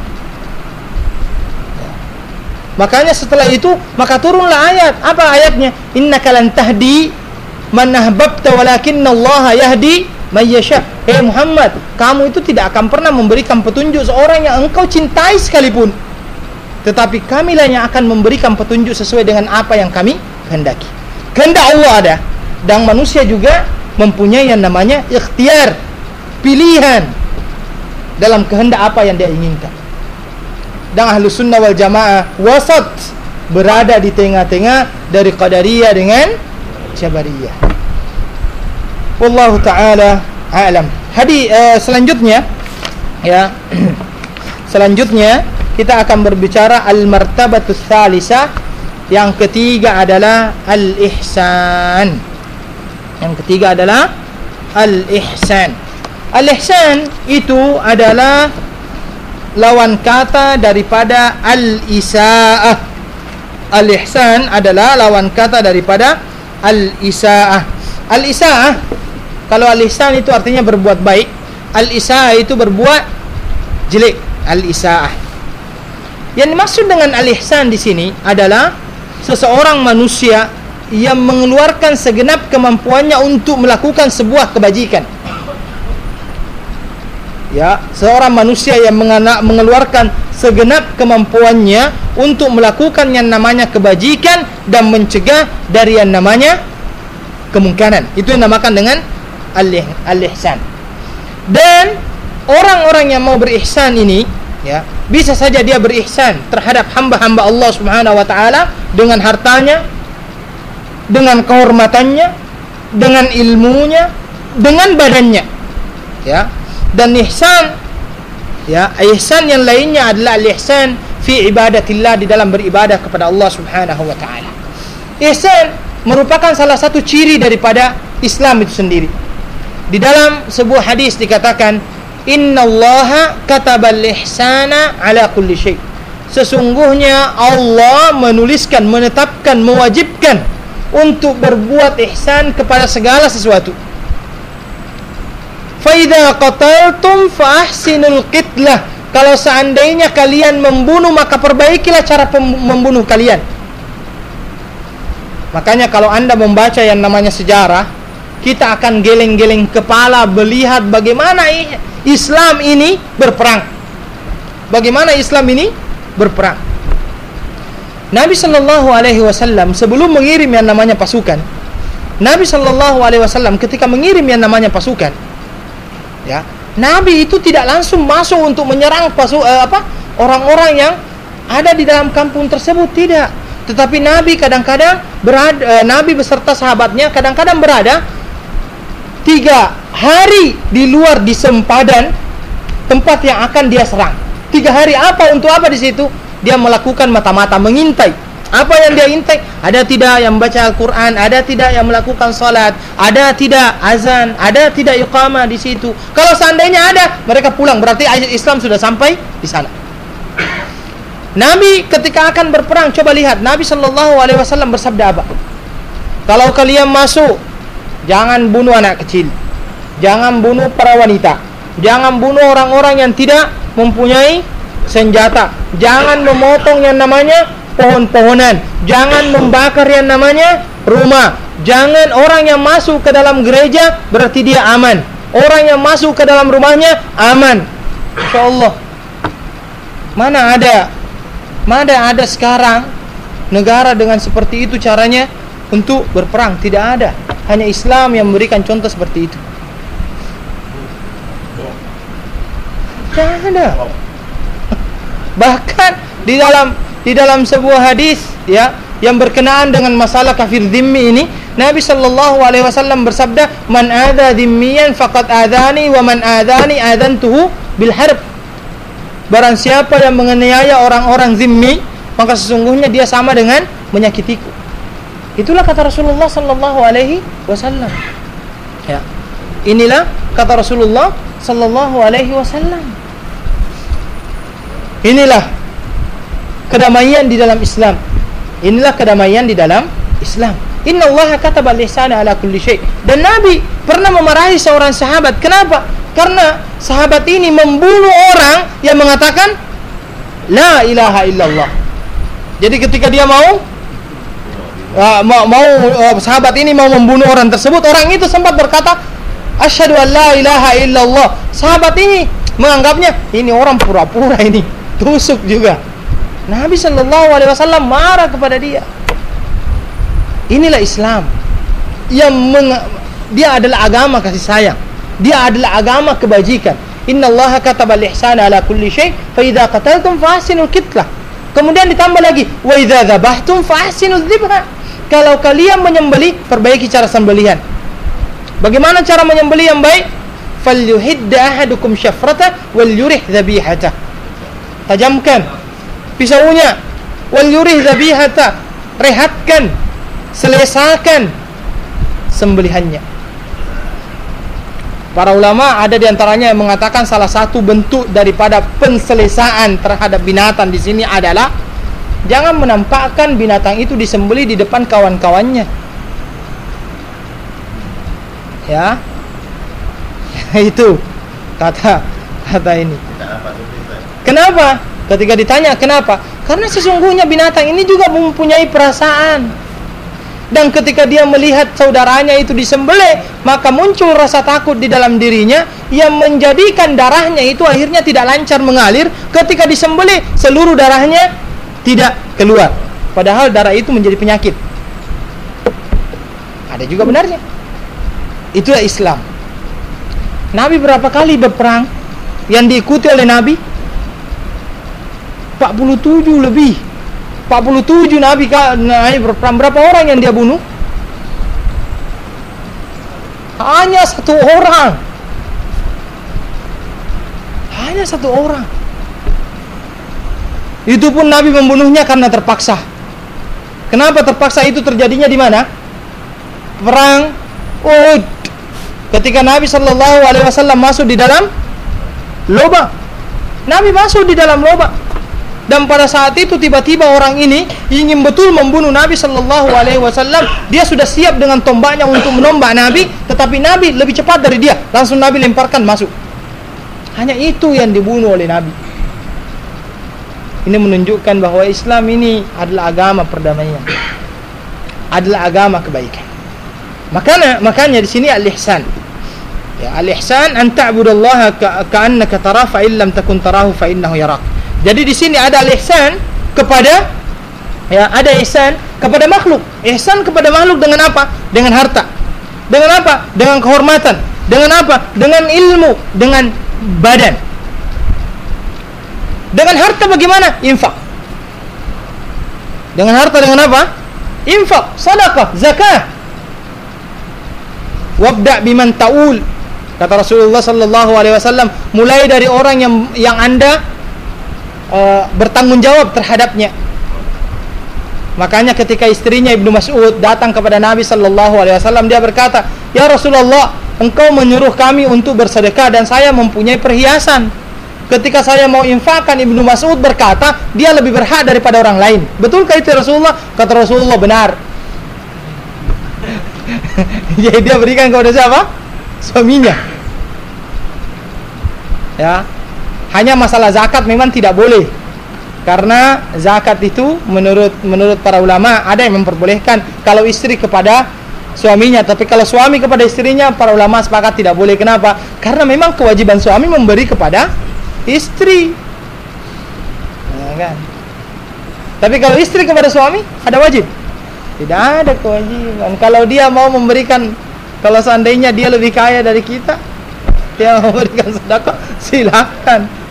[SPEAKER 1] Makanya setelah itu maka turunlah ayat. Apa ayatnya? Innaka lan tahdi man ahbabta walakinnallaha yahdi may yasha. Eh Muhammad, kamu itu tidak akan pernah memberikan petunjuk seorang yang engkau cintai sekalipun. Tetapi kamilah yang akan memberikan petunjuk sesuai dengan apa yang kami kehendaki. Kehendak Allah ada, dan manusia juga mempunyai yang namanya ikhtiar, pilihan dalam kehendak apa yang dia inginkan. Dan Ahlus Sunnah wal Jamaah wasat, berada di tengah-tengah dari Qadariyah dengan Jabariyah. Wallahu taala a'lam. Hadis uh, selanjutnya ya. Selanjutnya kita akan berbicara al-martabatus tsalisah. Yang ketiga adalah al-ihsan. Yang ketiga adalah al-ihsan. Al-ihsan itu adalah lawan kata daripada al-isaa'ah. Al-ihsan adalah lawan kata daripada al-isaa'ah. Al-isaa'ah, kalau al-ihsan itu artinya berbuat baik, al-isaa'ah itu berbuat jelek. Al-isaa'ah. Yang dimaksud dengan al-ihsan di sini adalah seseorang manusia yang mengeluarkan segenap kemampuannya untuk melakukan sebuah kebajikan. Ya, seorang manusia yang mengeluarkan segenap kemampuannya untuk melakukan yang namanya kebajikan dan mencegah dari yang namanya kemungkaran. Itu yang dinamakan dengan al-ihsan. Dan orang-orang yang mau berihsan ini, ya, bisa saja dia berihsan terhadap hamba-hamba Allah Subhanahu wa taala dengan hartanya, dengan kehormatannya, dengan ilmunya, dengan badannya. Ya. Dan ihsan, ya, ihsan yang lainnya adalah al-ihsan fi ibadatillah, di dalam beribadah kepada Allah Subhanahu wa taala. Ihsan merupakan salah satu ciri daripada Islam itu sendiri. Di dalam sebuah hadis dikatakan, innallaha katabal ihsana ala kulli syai. Sesungguhnya Allah menuliskan, menetapkan, mewajibkan untuk berbuat ihsan kepada segala sesuatu. Fa idza qataltum fa ahsinul qitlah. Kalau seandainya kalian membunuh, maka perbaikilah cara membunuh kalian. Makanya kalau Anda membaca yang namanya sejarah, kita akan geleng-geleng kepala melihat bagaimana Islam ini berperang. Bagaimana Islam ini berperang. Nabi sallallahu alaihi wasallam sebelum mengirim yang namanya pasukan, Nabi sallallahu alaihi wasallam ketika mengirim yang namanya pasukan, ya, Nabi itu tidak langsung masuk untuk menyerang pasu, eh, apa orang-orang yang ada di dalam kampung tersebut, tidak. Tetapi Nabi kadang-kadang berada, eh, Nabi beserta sahabatnya kadang-kadang berada tiga hari di luar di sempadan tempat yang akan dia serang. Tiga hari apa? Untuk apa di situ? Dia melakukan mata-mata, mengintai. Apa yang dia intai? Ada tidak yang membaca Al-Quran? Ada tidak yang melakukan salat? Ada tidak azan? Ada tidak iqamah di situ? Kalau seandainya ada, mereka pulang. Berarti Islam sudah sampai di sana. Nabi ketika akan berperang, coba lihat Nabi sallallahu alaihi wasallam bersabda apa? Kalau kalian masuk, jangan bunuh anak kecil, jangan bunuh para wanita, jangan bunuh orang-orang yang tidak mempunyai senjata, jangan memotong yang namanya pohon-pohonan, jangan membakar yang namanya rumah, jangan orang yang masuk ke dalam gereja berarti dia aman, orang yang masuk ke dalam rumahnya aman. Insyaallah. Mana ada Mana ada sekarang negara dengan seperti itu caranya untuk berperang? Tidak ada. Hanya Islam yang memberikan contoh seperti itu. Tidak ada. Bahkan di dalam di dalam sebuah hadis, ya, yang berkenaan dengan masalah kafir dhimmi ini, Nabi sallallahu alaihi wasallam bersabda, "Man adza dhimmiyan faqad adzani wa man adzani adzantuhu bil harb." Barang siapa yang menganiaya orang-orang zimmi, maka sesungguhnya dia sama dengan menyakitiku. Itulah kata Rasulullah sallallahu alaihi wasallam. Ya. Inilah kata Rasulullah sallallahu alaihi wasallam. Inilah kedamaian di dalam Islam. Inilah kedamaian di dalam Islam. Innallaha kataba al-ihsana ala kulli syai'. Dan Nabi pernah memarahi seorang sahabat. Kenapa? Karena sahabat ini membunuh orang yang mengatakan la ilaha illallah. Jadi ketika dia mau uh, mau, mau uh, sahabat ini mau membunuh orang tersebut, orang itu sempat berkata asyhadu an la ilaha illallah. Sahabat ini menganggapnya ini orang pura-pura, ini tusuk juga. Nabi sallallahu alaihi wasallam marah kepada dia. Inilah Islam yang meng- dia adalah agama kasih sayang. Dia adalah agama kebajikan. Innallaha kataba al-ihsana ala kulli syai' fa idza qataltum fa ahsinul qitlah. Kemudian ditambah lagi wa idza dzabhtum fa ahsinuz dzibha. Kalau kalian menyembelih, perbaiki cara sembelihan. Bagaimana cara menyembelih yang baik? Falyuhidda ahadukum syafrata wal yurih dzabihata. Tajamkan pisaunya, wal yurih dzabihata, rehatkan, selesakan sembelihannya. Para ulama ada di antaranya yang mengatakan salah satu bentuk daripada penselesaan terhadap binatang di sini adalah jangan menampakkan binatang itu disembelih di depan kawan-kawannya. Ya. Itu kata kata ini. Kenapa? Ketika ditanya kenapa? Karena sesungguhnya binatang ini juga mempunyai perasaan. Dan ketika dia melihat saudaranya itu disembelih, maka muncul rasa takut di dalam dirinya yang menjadikan darahnya itu akhirnya tidak lancar mengalir. Ketika disembelih, seluruh darahnya tidak keluar. Padahal darah itu menjadi penyakit. Ada juga benarnya. Itulah Islam. Nabi berapa kali berperang yang diikuti oleh Nabi? empat puluh tujuh lebih. empat puluh tujuh Nabi berperang. Berapa orang yang dia bunuh? Hanya satu orang. Hanya satu orang. Itu pun Nabi membunuhnya karena terpaksa. Kenapa terpaksa? Itu terjadinya di mana? Perang Uhud. Ketika Nabi sallallahu alaihi wasallam masuk di dalam lubang. Nabi masuk di dalam lubang. Dan pada saat itu tiba-tiba orang ini ingin betul membunuh Nabi sallallahu alaihi wasallam. Dia sudah siap dengan tombaknya untuk menombak Nabi, tetapi Nabi lebih cepat dari dia. Langsung Nabi lemparkan masuk. Hanya itu yang dibunuh oleh Nabi. Ini menunjukkan bahwa Islam ini adalah agama perdamaian. Adalah agama kebaikan. Makanya makanya di sini al-ihsan. Ya, al-ihsan an ta'budallaha ka'annaka tarahu fa illam takun tarahu fa innahu yarak. Jadi di sini ada al-ihsan kepada ya, ada ihsan kepada makhluk. Ihsan kepada makhluk dengan apa? Dengan harta. Dengan apa? Dengan kehormatan. Dengan apa? Dengan ilmu, dengan badan. Dengan harta bagaimana? Infak. Dengan harta dengan apa? Infak, sedekah, zakat. Wabda biman ta'ul. Kata Rasulullah sallallahu alaihi wasallam, mulai dari orang yang yang Anda Uh, bertanggung jawab terhadapnya. Makanya ketika istrinya Ibnu Mas'ud datang kepada Nabi sallallahu alaihi wasallam, dia berkata, "Ya Rasulullah, engkau menyuruh kami untuk bersedekah dan saya mempunyai perhiasan. Ketika saya mau infakkan," Ibnu Mas'ud berkata, "dia lebih berhak daripada orang lain." Betulkah itu Rasulullah? Kata Rasulullah, "Benar." Jadi dia berikan kepada siapa? Suaminya. Ya. Hanya masalah zakat memang tidak boleh. Karena zakat itu menurut menurut para ulama ada yang memperbolehkan kalau istri kepada suaminya, tapi kalau suami kepada istrinya para ulama sepakat tidak boleh. Kenapa? Karena memang kewajiban suami memberi kepada istri. Nah, kan? Tapi kalau istri kepada suami ada wajib? Tidak ada kewajiban. Kalau dia mau memberikan, kalau seandainya dia lebih kaya dari kita, dia mau memberikan sedekah, silakan.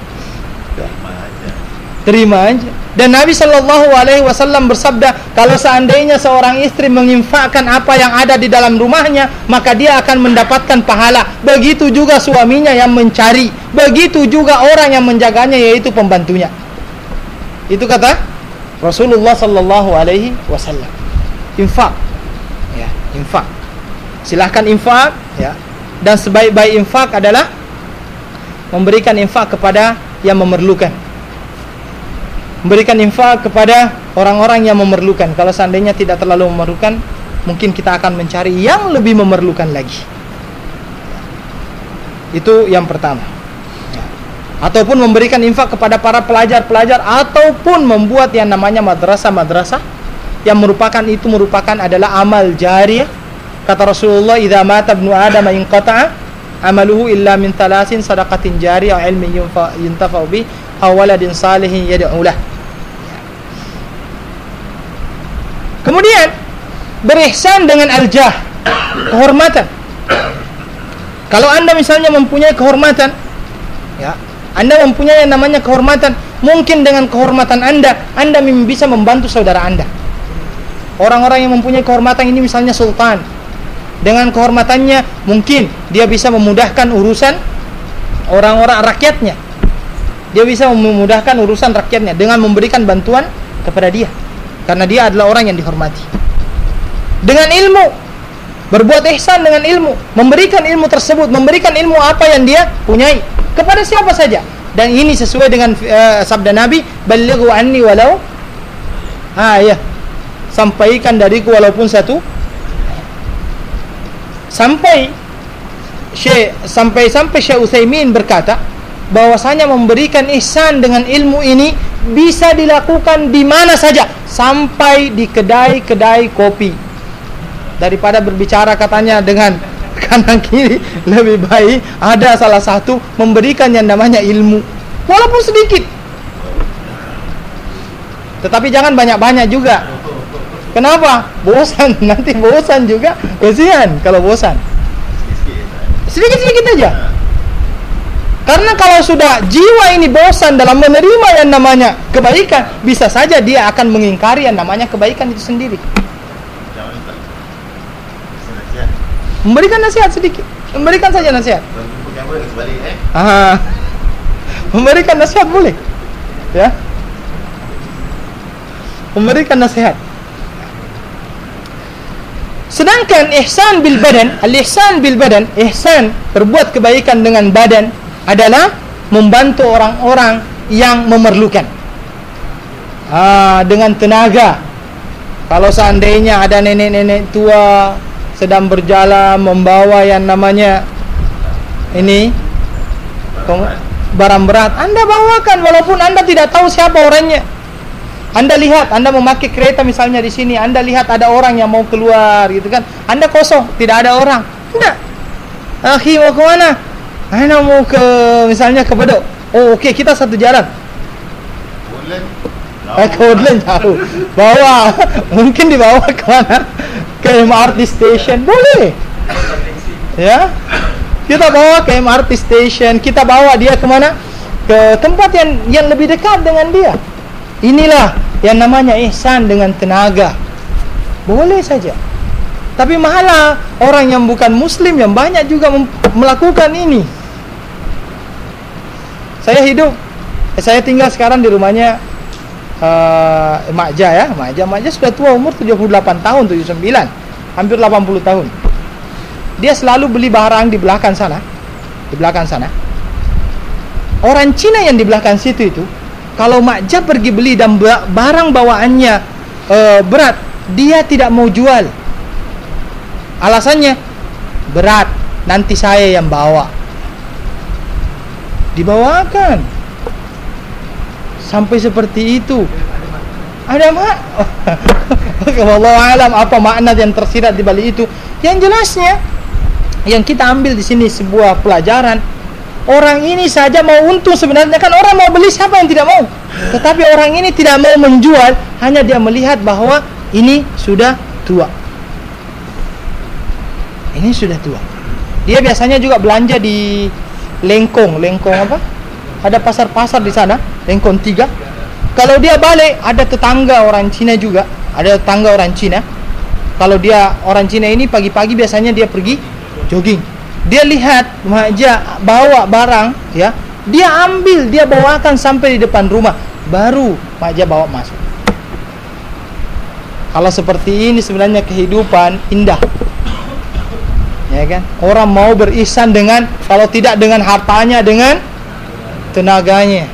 [SPEAKER 1] Terima aja. Dan Nabi sallallahu alaihi wasallam bersabda, kalau seandainya seorang istri menginfakkan apa yang ada di dalam rumahnya, maka dia akan mendapatkan pahala. Begitu juga suaminya yang mencari, begitu juga orang yang menjaganya, yaitu pembantunya. Itu kata Rasulullah sallallahu alaihi wasallam. infak. Ya, infak. Silahkan infak, ya. Dan sebaik-baik infak adalah memberikan infak kepada yang memerlukan. Memberikan infak kepada orang-orang yang memerlukan. Kalau seandainya tidak terlalu memerlukan, mungkin kita akan mencari yang lebih memerlukan lagi. Itu yang pertama. Ataupun memberikan infak kepada para pelajar-pelajar, ataupun membuat yang namanya madrasah-madrasah, yang merupakan itu merupakan adalah amal jariyah. Kata Rasulullah, "Idza mata ibnu Adam inqata'a amaluhu illa min thalathin sadaqatin jariyah, ilmin yuntafa'u bih, aw waladin salihin yad'u lah." Kemudian berihsan dengan al-jah, kehormatan. Kalau Anda misalnya mempunyai kehormatan, ya, Anda mempunyai yang namanya kehormatan, mungkin dengan kehormatan Anda, Anda bisa membantu saudara Anda. Orang-orang yang mempunyai kehormatan ini misalnya sultan, dengan kehormatannya mungkin dia bisa memudahkan urusan orang-orang rakyatnya. Dia bisa memudahkan urusan rakyatnya dengan memberikan bantuan kepada dia, karena dia adalah orang yang dihormati. Dengan ilmu, berbuat ihsan dengan ilmu, memberikan ilmu tersebut, memberikan ilmu apa yang dia punyai kepada siapa saja. Dan ini sesuai dengan uh, sabda Nabi, "Ballighu anni walau," ah ya, sampaikan dariku walaupun satu. Sampai Syekh sampai sampai Syekh Utsaimin berkata bahwasanya memberikan ihsan dengan ilmu ini bisa dilakukan di mana saja, sampai di kedai-kedai kopi. Daripada berbicara katanya dengan kanan kiri, lebih baik ada salah satu memberikan yang namanya ilmu, walaupun sedikit. Tetapi jangan banyak-banyak juga. Kenapa? Bosan, nanti bosan juga. Kasihan kalau bosan. Sedikit-sedikit aja. Karena kalau sudah jiwa ini bosan dalam menerima yang namanya kebaikan, bisa saja dia akan mengingkari yang namanya kebaikan itu sendiri. Memberikan nasihat sedikit, memberikan saja nasihat. Ah, memberikan nasihat boleh, ya. Memberikan nasihat. Sedangkan ihsan bil badan, al-ihsan bil badan, ihsan berbuat kebaikan dengan badan adalah membantu orang-orang yang memerlukan. Ah, dengan tenaga. Kalau seandainya ada nenek-nenek tua sedang berjalan membawa yang namanya ini barang berat, Anda bawakan walaupun Anda tidak tahu siapa orangnya. Anda lihat, Anda memakai kereta misalnya di sini, Anda lihat ada orang yang mau keluar gitu kan, Anda kosong, tidak ada orang. Enggak. Akhi mau ke mana? Anda mau ke misalnya ke Bedok. Oh oke, okay, kita satu jalan. Eh, ke Woodland jauh. Bawa, mungkin dibawa ke mana? Ke M R T station, boleh. Ya. Kita bawa ke M R T station, kita bawa dia ke mana? Ke tempat yang yang lebih dekat dengan dia. Inilah yang namanya ihsan dengan tenaga. Boleh saja. Tapi malah orang yang bukan muslim yang banyak juga melakukan ini. Saya hidup, saya tinggal sekarang di rumahnya uh, Mak Ja ya, Mak Ja, Mak Ja sudah tua, umur tujuh puluh delapan tahun, tujuh puluh sembilan, hampir delapan puluh tahun. Dia selalu beli barang di belakang sana, di belakang sana. Orang Cina yang di belakang situ itu, kalau Mak Ja pergi beli dan barang bawaannya uh, berat, dia tidak mau jual. Alasannya berat, nanti saya yang bawa. Dibawakan sampai seperti itu. Ada mak? Wallahu alam apa makna yang tersirat di balik itu. Yang jelasnya, yang kita ambil di sini sebuah pelajaran. Orang ini saja mau untung sebenarnya, kan orang mau beli, siapa yang tidak mau? Tetapi orang ini tidak mau menjual, hanya dia melihat bahwa ini sudah tua. Ini sudah tua. Dia biasanya juga belanja di Lengkong, Lengkong apa? Ada pasar-pasar di sana, Lengkong tiga. Kalau dia balik, ada tetangga orang Cina juga, ada tetangga orang Cina. Kalau dia orang Cina ini pagi-pagi biasanya dia pergi jogging. Dia lihat Mak Ja bawa barang, ya, dia ambil, dia bawakan sampai di depan rumah, baru Mak Ja bawa masuk. Kalau seperti ini sebenarnya kehidupan indah, ya kan? Orang mau berihsan dengan, kalau tidak dengan hartanya, dengan tenaganya.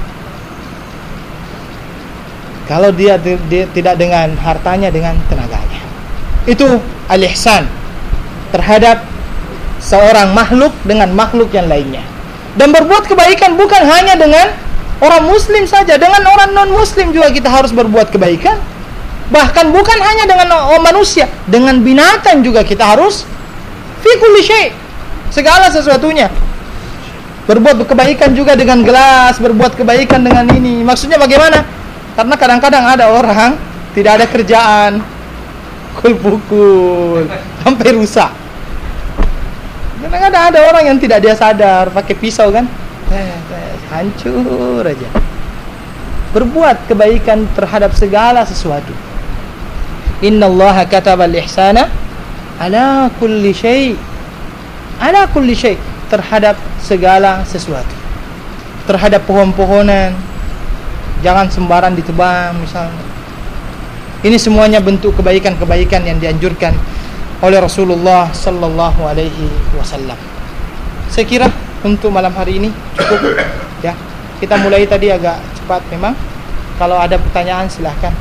[SPEAKER 1] Kalau dia, dia tidak dengan hartanya, dengan tenaganya. Itu al-ihsan terhadap seorang makhluk dengan makhluk yang lainnya. Dan berbuat kebaikan bukan hanya dengan orang muslim saja, dengan orang non muslim juga kita harus berbuat kebaikan. Bahkan bukan hanya dengan orang manusia, dengan binatang juga kita harus fi kulli syai', segala sesuatunya. Berbuat kebaikan juga dengan gelas, berbuat kebaikan dengan ini. Maksudnya bagaimana? Karena kadang-kadang ada orang tidak ada kerjaan, pukul-pukul sampai rusak. Kadang-kadang ada orang yang tidak dia sadar, pakai pisau kan, eh, eh, hancur aja. Berbuat kebaikan terhadap segala sesuatu. Innallaha katabal ihsana ala kulli syai', ala kulli syai', terhadap segala sesuatu. Terhadap pohon-pohonan, jangan sembarang ditebang misalnya. Ini semuanya bentuk kebaikan-kebaikan yang dianjurkan oleh Rasulullah sallallahu alaihi wasallam. Saya kira untuk malam hari ini cukup ya. Kita mulai tadi agak cepat memang. Kalau ada pertanyaan silahkan.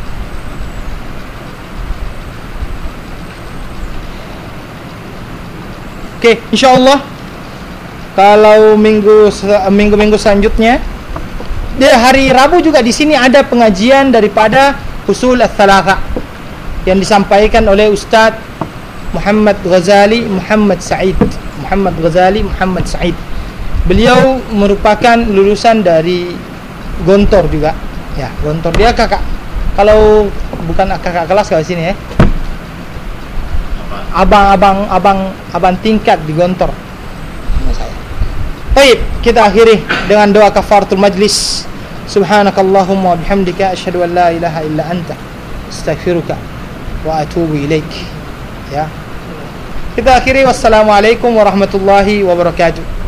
[SPEAKER 1] Oke, insyaallah kalau minggu minggu-minggu selanjutnya, di hari Rabu juga di sini ada pengajian daripada Usul Ats-Tsalatsa yang disampaikan oleh Ustadz Muhammad Ghazali Muhammad Said. Muhammad Ghazali Muhammad Said. Beliau merupakan lulusan dari Gontor juga. Ya, Gontor, dia kakak. Kalau bukan kakak kelas kalau sini ya. Abang-abang abang abang tingkat di Gontor. Sama saya. Baik, kita akhiri dengan doa kafaratul majlis. Subhanakallahumma wa bihamdika asyhadu an la ilaha illa anta astaghfiruka wa atubu ilaik. Ya. Kita akhiri, wassalamualaikum warahmatullahi wabarakatuh.